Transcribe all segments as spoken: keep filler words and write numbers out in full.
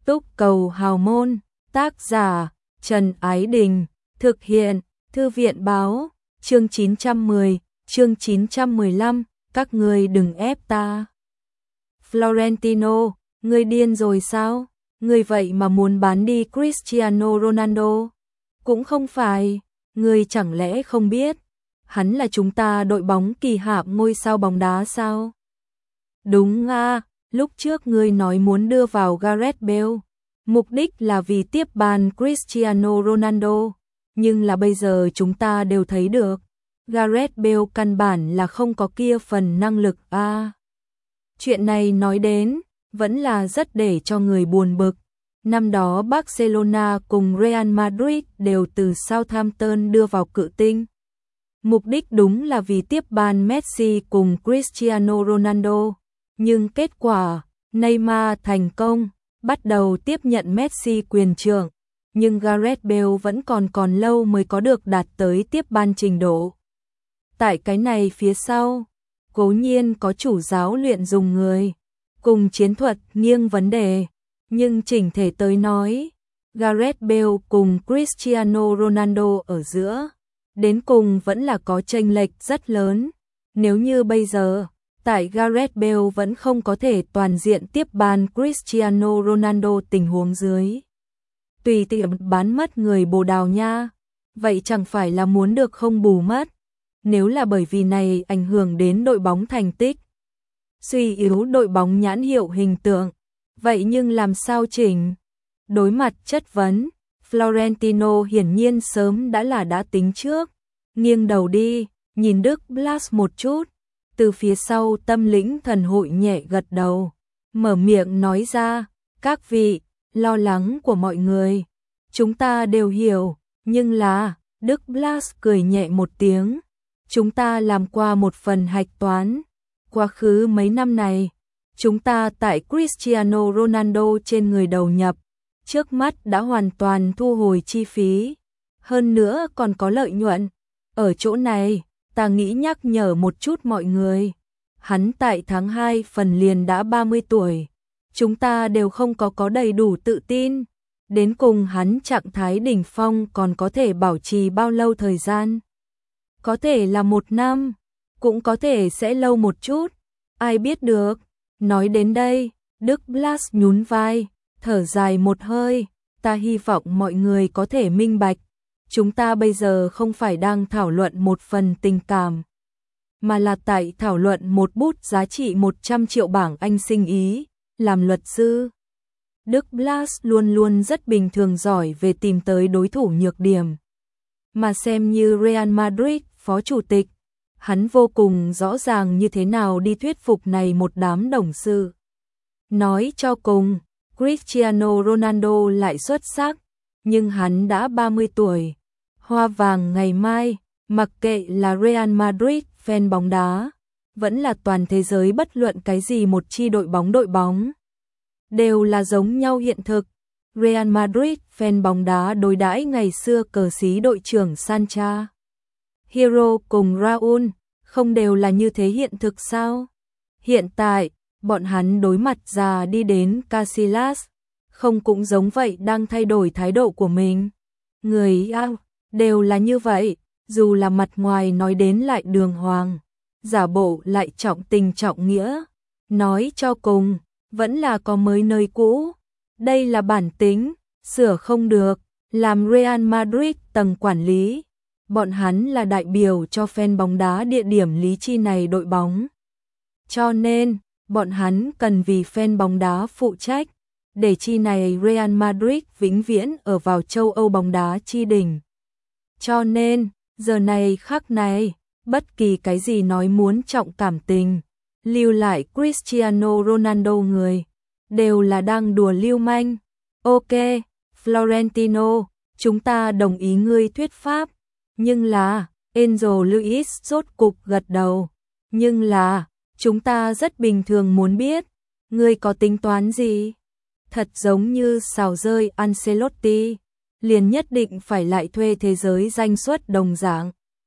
Túc cầu hào môn, tác giả Trần Ái Đình, thực hiện Thư viện báo, chương chín trăm mười, chương chín trăm mười lăm, các ngươi đừng ép ta. Florentino, ngươi điên rồi sao? Ngươi vậy mà muốn bán đi Cristiano Ronaldo? Cũng không phải, ngươi chẳng lẽ không biết, hắn là chúng ta đội bóng kỳ hạm ngôi sao bóng đá sao? Đúng à, lúc trước ngươi nói muốn đưa vào Gareth Bale, mục đích là vì tiếp bàn Cristiano Ronaldo, nhưng là bây giờ chúng ta đều thấy được, Gareth Bale căn bản là không có kia phần năng lực à. Chuyện này nói đến, vẫn là rất để cho người buồn bực. Năm đó Barcelona cùng Real Madrid đều từ Southampton đưa vào cự tinh. Mục đích đúng là vì tiếp bàn Messi cùng Cristiano Ronaldo. Nhưng kết quả, Neymar thành công, bắt đầu tiếp nhận Messi quyền trưởng. Nhưng Gareth Bale vẫn còn còn lâu mới có được đạt tới tiếp ban trình độ. Tại cái này phía sau, cố nhiên có chủ giáo luyện dùng người, cùng chiến thuật nghiêng vấn đề. Nhưng chỉnh thể tới nói, Gareth Bale cùng Cristiano Ronaldo ở giữa, đến cùng vẫn là có chênh lệch rất lớn. Nếu như bây giờ, tại Gareth Bale vẫn không có thể toàn diện tiếp bàn Cristiano Ronaldo tình huống dưới, tùy tiện bán mất người Bồ Đào Nha, vậy chẳng phải là muốn được không bù mất. Nếu là bởi vì này ảnh hưởng đến đội bóng thành tích, suy yếu đội bóng nhãn hiệu hình tượng, vậy nhưng làm sao chỉnh? Đối mặt chất vấn, Florentino hiển nhiên sớm đã là đã tính trước, nghiêng đầu đi, nhìn Đức Blas một chút, từ phía sau tâm lĩnh thần hội nhẹ gật đầu, mở miệng nói ra, các vị, lo lắng của mọi người, chúng ta đều hiểu, nhưng là, Đức Blas cười nhẹ một tiếng, chúng ta làm qua một phần hạch toán, quá khứ mấy năm này, chúng ta tại Cristiano Ronaldo trên người đầu nhập, trước mắt đã hoàn toàn thu hồi chi phí, hơn nữa còn có lợi nhuận. Ở chỗ này, ta nghĩ nhắc nhở một chút mọi người, hắn tại tháng hai phần liền đã ba mươi tuổi, chúng ta đều không có có đầy đủ tự tin, đến cùng hắn trạng thái đỉnh phong còn có thể bảo trì bao lâu thời gian. Có thể là một năm, cũng có thể sẽ lâu một chút, ai biết được. Nói đến đây, Đức Blas nhún vai, thở dài một hơi, ta hy vọng mọi người có thể minh bạch, chúng ta bây giờ không phải đang thảo luận một phần tình cảm, mà là tại thảo luận một bút giá trị một trăm triệu bảng Anh sinh ý, làm luật sư. Đức Blas luôn luôn rất bình thường giỏi về tìm tới đối thủ nhược điểm, mà xem như Real Madrid phó chủ tịch, hắn vô cùng rõ ràng như thế nào đi thuyết phục này một đám đồng sự. Nói cho cùng, Cristiano Ronaldo lại xuất sắc, nhưng hắn đã ba mươi tuổi. Hoa vàng ngày mai, mặc kệ là Real Madrid fan bóng đá, vẫn là toàn thế giới bất luận cái gì một chi đội bóng đội bóng, đều là giống nhau hiện thực. Real Madrid fan bóng đá đối đãi ngày xưa cờ xí đội trưởng Sancha, Hero cùng Raúl, không đều là như thế hiện thực sao? Hiện tại, bọn hắn đối mặt già đi đến Casillas, không cũng giống vậy đang thay đổi thái độ của mình. Người ao, đều là như vậy, dù là mặt ngoài nói đến lại đường hoàng, giả bộ lại trọng tình trọng nghĩa. Nói cho cùng, vẫn là có mới nơi cũ. Đây là bản tính, sửa không được, làm Real Madrid tầng quản lý. Bọn hắn là đại biểu cho fan bóng đá địa điểm lý chi này đội bóng. Cho nên, bọn hắn cần vì fan bóng đá phụ trách, để chi này Real Madrid vĩnh viễn ở vào châu Âu bóng đá chi đỉnh. Cho nên, giờ này khắc này, bất kỳ cái gì nói muốn trọng cảm tình, lưu lại Cristiano Ronaldo người, đều là đang đùa lưu manh. Ok, Florentino, chúng ta đồng ý ngươi thuyết pháp. Nhưng là, Angel Luis rốt cục gật đầu. Nhưng là, chúng ta rất bình thường muốn biết, ngươi có tính toán gì? Thật giống như xào rơi Ancelotti, liền nhất định phải lại thuê thế giới danh suất đồng dạng.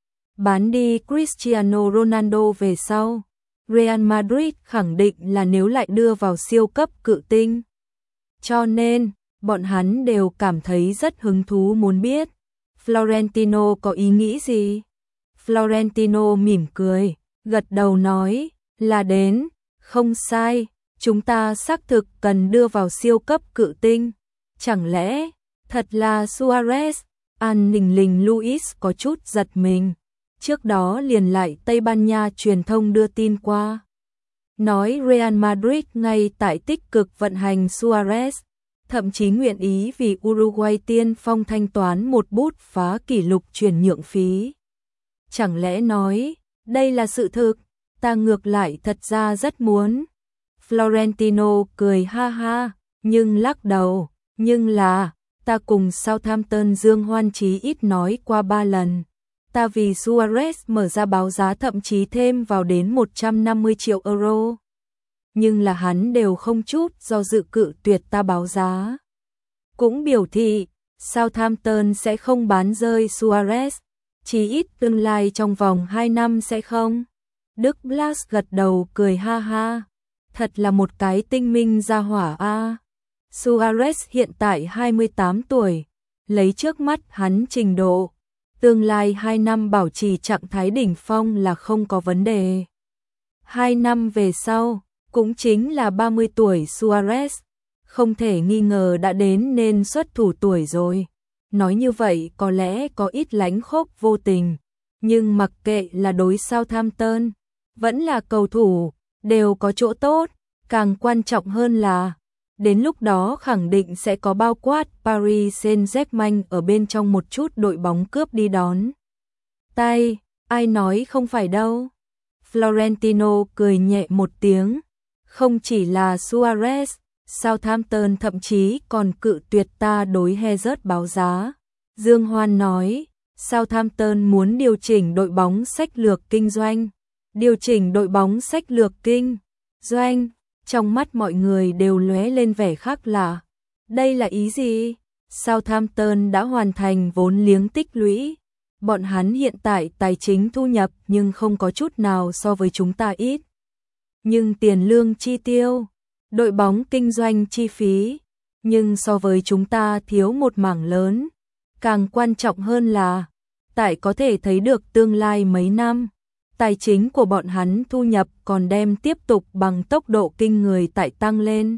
Bán đi Cristiano Ronaldo về sau, Real Madrid khẳng định là nếu lại đưa vào siêu cấp cự tinh, cho nên bọn hắn đều cảm thấy rất hứng thú muốn biết Florentino có ý nghĩ gì. Florentino mỉm cười, gật đầu nói, là đến, không sai, chúng ta xác thực cần đưa vào siêu cấp cự tinh. Chẳng lẽ, thật là Suarez? An Ninh Linh Luis có chút giật mình. Trước đó liền lại Tây Ban Nha truyền thông đưa tin qua. Nói Real Madrid ngay tại tích cực vận hành Suarez, thậm chí nguyện ý vì Uruguay tiên phong thanh toán một bút phá kỷ lục chuyển nhượng phí. Chẳng lẽ nói, đây là sự thực, ta ngược lại thật ra rất muốn. Florentino cười ha ha, nhưng lắc đầu, nhưng là, ta cùng Southampton Dương Hoan Chí ít nói qua ba lần. Ta vì Suarez mở ra báo giá thậm chí thêm vào đến một trăm năm mươi triệu euro. Nhưng là hắn đều không chút do dự cự tuyệt ta báo giá. Cũng biểu thị, Southampton sẽ không bán rơi Suarez, chỉ ít tương lai trong vòng hai năm sẽ không. Đức Blas gật đầu cười ha ha, thật là một cái tinh minh gia hỏa a. Suarez hiện tại hai mươi tám tuổi, lấy trước mắt hắn trình độ, tương lai hai năm bảo trì trạng thái đỉnh phong là không có vấn đề. Hai năm về sau, cũng chính là ba mươi tuổi Suarez, không thể nghi ngờ đã đến nên xuất thủ tuổi rồi. Nói như vậy có lẽ có ít lánh khốc vô tình, nhưng mặc kệ là đối Southampton, vẫn là cầu thủ, đều có chỗ tốt, càng quan trọng hơn là, đến lúc đó khẳng định sẽ có bao quát Paris Saint-Germain ở bên trong một chút đội bóng cướp đi đón. Tay, ai nói không phải đâu. Florentino cười nhẹ một tiếng, không chỉ là Suarez, Southampton thậm chí còn cự tuyệt ta đối Hazard báo giá. Dương Hoan nói, Southampton muốn điều chỉnh đội bóng sách lược kinh doanh. Điều chỉnh đội bóng sách lược kinh doanh, trong mắt mọi người đều lóe lên vẻ khác lạ. Đây là ý gì? Southampton đã hoàn thành vốn liếng tích lũy. Bọn hắn hiện tại tài chính thu nhập nhưng không có chút nào so với chúng ta ít. Nhưng tiền lương chi tiêu, đội bóng kinh doanh chi phí, nhưng so với chúng ta thiếu một mảng lớn. Càng quan trọng hơn là, tại có thể thấy được tương lai mấy năm, tài chính của bọn hắn thu nhập còn đem tiếp tục bằng tốc độ kinh người tại tăng lên.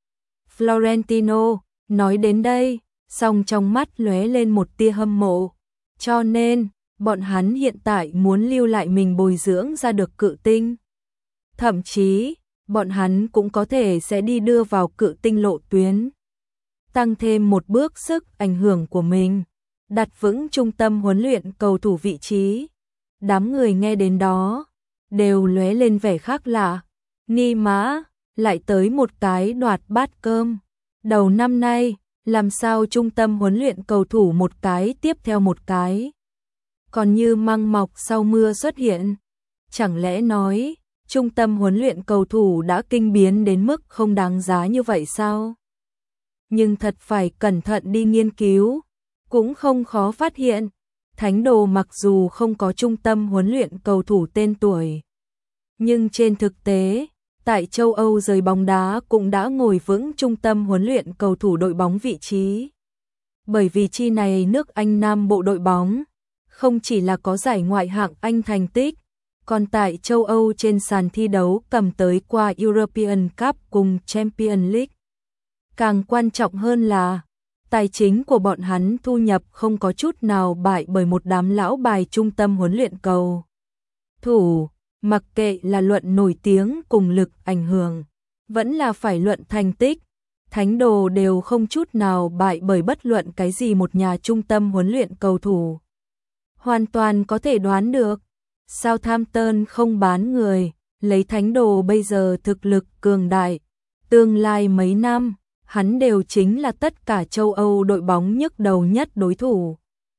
Florentino nói đến đây, song trong mắt lóe lên một tia hâm mộ. Cho nên, bọn hắn hiện tại muốn lưu lại mình bồi dưỡng ra được cự tinh. Thậm chí, bọn hắn cũng có thể sẽ đi đưa vào cự tinh lộ tuyến. Tăng thêm một bước sức ảnh hưởng của mình, đặt vững trung tâm huấn luyện cầu thủ vị trí. Đám người nghe đến đó, đều lóe lên vẻ khác lạ. Ni mã, lại tới một cái đoạt bát cơm. Đầu năm nay, làm sao trung tâm huấn luyện cầu thủ một cái tiếp theo một cái. Còn như măng mọc sau mưa xuất hiện. Chẳng lẽ nói, trung tâm huấn luyện cầu thủ đã kinh biến đến mức không đáng giá như vậy sao? Nhưng thật phải cẩn thận đi nghiên cứu, cũng không khó phát hiện. Thánh Đồ mặc dù không có trung tâm huấn luyện cầu thủ tên tuổi, nhưng trên thực tế, tại châu Âu giới bóng đá cũng đã ngồi vững trung tâm huấn luyện cầu thủ đội bóng vị trí. Bởi vì chi này nước Anh Nam bộ đội bóng, không chỉ là có giải ngoại hạng Anh thành tích, còn tại châu Âu trên sàn thi đấu cầm tới qua European Cup cùng Champions League. Càng quan trọng hơn là, tài chính của bọn hắn thu nhập không có chút nào bại bởi một đám lão bài trung tâm huấn luyện cầu thủ, mặc kệ là luận nổi tiếng cùng lực ảnh hưởng, vẫn là phải luận thành tích, Thánh Đồ đều không chút nào bại bởi bất luận cái gì một nhà trung tâm huấn luyện cầu thủ. Hoàn toàn có thể đoán được, Southampton không bán người, lấy Thánh Đồ bây giờ thực lực cường đại, tương lai mấy năm, hắn đều chính là tất cả châu Âu đội bóng nhức đầu nhất đối thủ.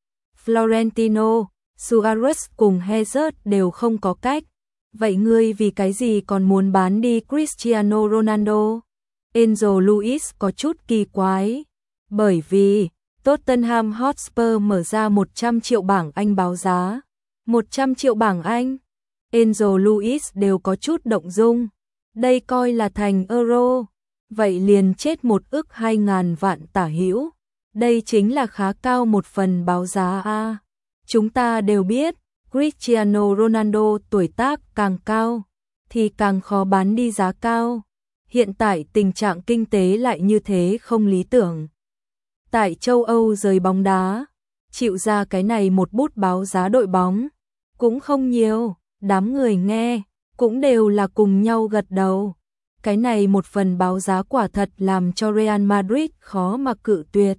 Florentino, Suarez cùng Hazard đều không có cách. Vậy ngươi vì cái gì còn muốn bán đi Cristiano Ronaldo? Enzo Luis có chút kỳ quái. Bởi vì, Tottenham Hotspur mở ra một trăm triệu bảng Anh báo giá. một trăm triệu bảng Anh? Enzo Luis đều có chút động dung. Đây coi là thành euro. vậy liền chết một ức hai ngàn vạn tả hữu. Đây chính là khá cao một phần báo giá a. Chúng ta đều biết, Cristiano Ronaldo tuổi tác càng cao thì càng khó bán đi giá cao. Hiện tại tình trạng kinh tế lại như thế không lý tưởng. Tại châu Âu giới bóng đá, chịu ra cái này một bút báo giá đội bóng cũng không nhiều, đám người nghe cũng đều là cùng nhau gật đầu. Cái này một phần báo giá quả thật làm cho Real Madrid khó mà cự tuyệt.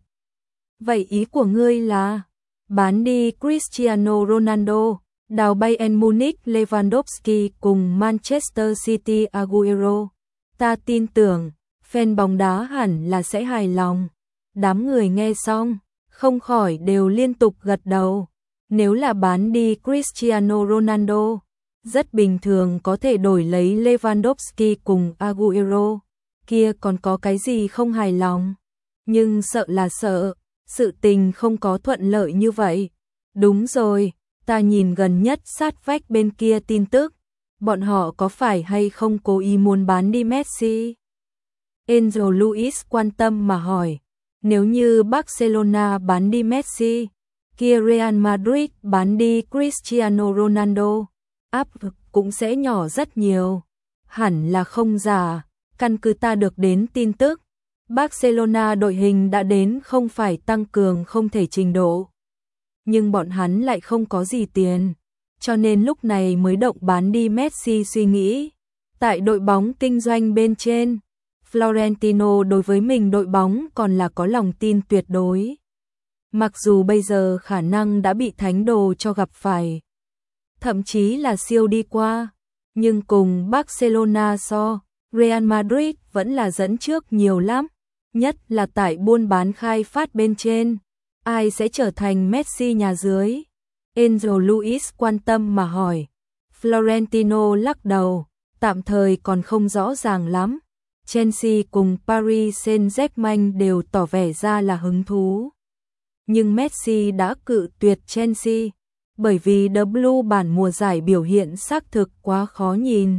Vậy ý của ngươi là bán đi Cristiano Ronaldo, đào Bayern Munich Lewandowski cùng Manchester City Agüero. Ta tin tưởng, fan bóng đá hẳn là sẽ hài lòng. Đám người nghe xong, không khỏi đều liên tục gật đầu. Nếu là bán đi Cristiano Ronaldo, rất bình thường có thể đổi lấy Lewandowski cùng Agüero. Kia còn có cái gì không hài lòng? Nhưng sợ là sợ, sự tình không có thuận lợi như vậy. Đúng rồi, ta nhìn gần nhất sát vách bên kia tin tức. Bọn họ có phải hay không cố ý muốn bán đi Messi? Angel Luis quan tâm mà hỏi. Nếu như Barcelona bán đi Messi, kia Real Madrid bán đi Cristiano Ronaldo, áp lực cũng sẽ nhỏ rất nhiều. Hẳn là không giả, căn cứ ta được đến tin tức, Barcelona đội hình đã đến không phải tăng cường không thể trình độ. Nhưng bọn hắn lại không có gì tiền, cho nên lúc này mới động bán đi Messi suy nghĩ. Tại đội bóng kinh doanh bên trên, Florentino đối với mình đội bóng còn là có lòng tin tuyệt đối. Mặc dù bây giờ khả năng đã bị thánh đồ cho gặp phải, thậm chí là siêu đi qua, nhưng cùng Barcelona so, Real Madrid vẫn là dẫn trước nhiều lắm, nhất là tại buôn bán khai phát bên trên. Ai sẽ trở thành Messi nhà dưới? Angel Luis quan tâm mà hỏi. Florentino lắc đầu, tạm thời còn không rõ ràng lắm. Chelsea cùng Paris Saint-Germain đều tỏ vẻ ra là hứng thú. Nhưng Messi đã cự tuyệt Chelsea, bởi vì The Blue bản mùa giải biểu hiện xác thực quá khó nhìn.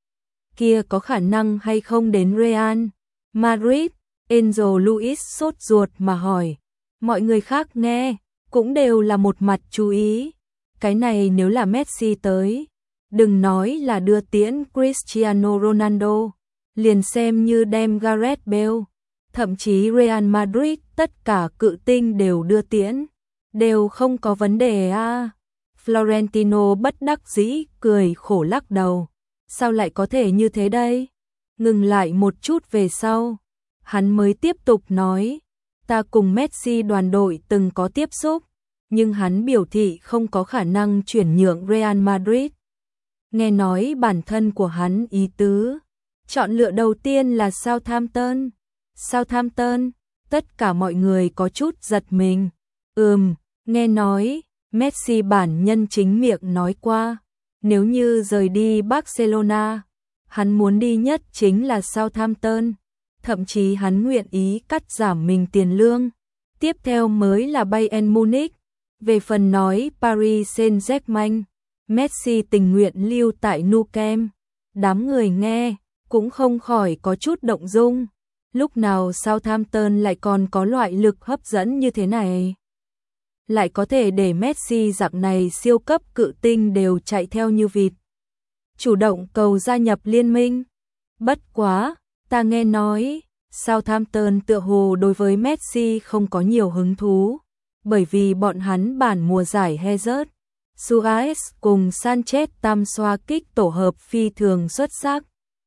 Kia có khả năng hay không đến Real Madrid? Angel Luis sốt ruột mà hỏi. Mọi người khác nghe, cũng đều là một mặt chú ý. Cái này nếu là Messi tới, đừng nói là đưa tiễn Cristiano Ronaldo, liền xem như đem Gareth Bale, thậm chí Real Madrid tất cả cự tinh đều đưa tiễn, đều không có vấn đề a. À. Florentino bất đắc dĩ cười khổ lắc đầu. Sao lại có thể như thế đây? Ngừng lại một chút về sau, hắn mới tiếp tục nói. Ta cùng Messi đoàn đội từng có tiếp xúc, nhưng hắn biểu thị không có khả năng chuyển nhượng Real Madrid. Nghe nói bản thân của hắn ý tứ, chọn lựa đầu tiên là Southampton. Southampton, tất cả mọi người có chút giật mình. Ừm, nghe nói, Messi bản nhân chính miệng nói qua, nếu như rời đi Barcelona, hắn muốn đi nhất chính là Southampton. Thậm chí hắn nguyện ý cắt giảm mình tiền lương. Tiếp theo mới là Bayern Munich. Về phần nói Paris Saint-Germain, Messi tình nguyện lưu tại Nou Camp. Đám người nghe, cũng không khỏi có chút động dung. Lúc nào Southampton lại còn có loại lực hấp dẫn như thế này? Lại có thể để Messi dạng này siêu cấp cự tinh đều chạy theo như vịt. Chủ động cầu gia nhập liên minh. Bất quá, ta nghe nói, Southampton tựa hồ đối với Messi không có nhiều hứng thú, bởi vì bọn hắn bản mùa giải Hazard, Suarez cùng Sanchez tam xoa kích tổ hợp phi thường xuất sắc.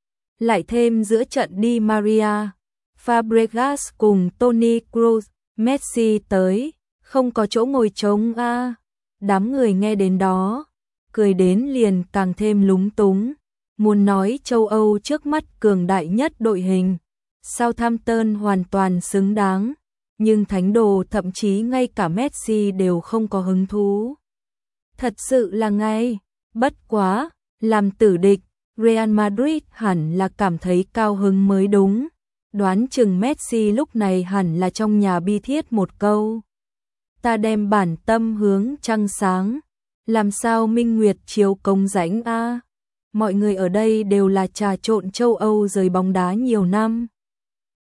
Lại thêm giữa trận Di Maria, Fabregas cùng Toni Kroos, Messi tới, không có chỗ ngồi trống a. À. Đám người nghe đến đó, cười đến liền càng thêm lúng túng. Muốn nói châu Âu trước mắt cường đại nhất đội hình, Southampton hoàn toàn xứng đáng, nhưng thánh đồ thậm chí ngay cả Messi đều không có hứng thú. Thật sự là ngay, bất quá, làm tử địch, Real Madrid hẳn là cảm thấy cao hứng mới đúng. Đoán chừng Messi lúc này hẳn là trong nhà bi thiết một câu. Ta đem bản tâm hướng trăng sáng, làm sao minh nguyệt chiếu công rãnh a. À? Mọi người ở đây đều là trà trộn châu Âu giới bóng đá nhiều năm.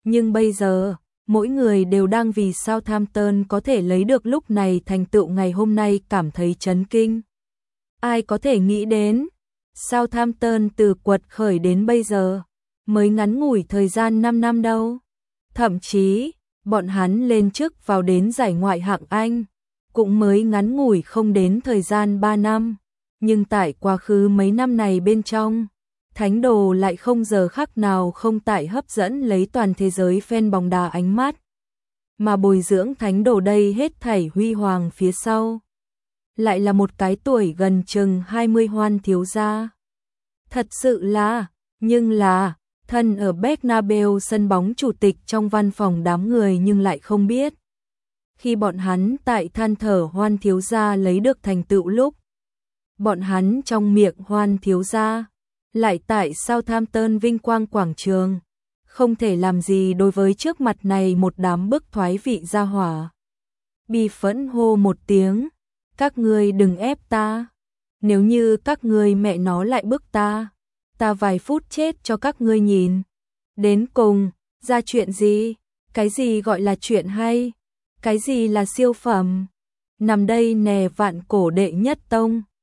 Nhưng bây giờ, mỗi người đều đang vì Southampton có thể lấy được lúc này thành tựu ngày hôm nay cảm thấy chấn kinh. Ai có thể nghĩ đến, Southampton từ quật khởi đến bây giờ, mới ngắn ngủi thời gian năm năm đâu. Thậm chí, bọn hắn lên chức vào đến giải ngoại hạng Anh, cũng mới ngắn ngủi không đến thời gian ba năm. Nhưng tại quá khứ mấy năm này bên trong, Thánh Đồ lại không giờ khắc nào không tại hấp dẫn lấy toàn thế giới fan bóng đá ánh mắt. Mà bồi dưỡng Thánh Đồ đây hết thảy huy hoàng phía sau. Lại là một cái tuổi gần chừng hai mươi Hoan thiếu gia. Thật sự là, nhưng là, thân ở Bernabeu sân bóng chủ tịch trong văn phòng đám người nhưng lại không biết. Khi bọn hắn tại than thở Hoan thiếu gia lấy được thành tựu lúc, bọn hắn trong miệng Hoan thiếu gia, lại tại Southampton vinh quang quảng trường, không thể làm gì đối với trước mặt này một đám bức thoái vị gia hỏa. Bi phẫn hô một tiếng, các ngươi đừng ép ta, nếu như các ngươi mẹ nó lại bức ta, ta vài phút chết cho các ngươi nhìn. Đến cùng, ra chuyện gì? Cái gì gọi là chuyện hay? Cái gì là siêu phẩm? Nằm đây nè vạn cổ đệ nhất tông,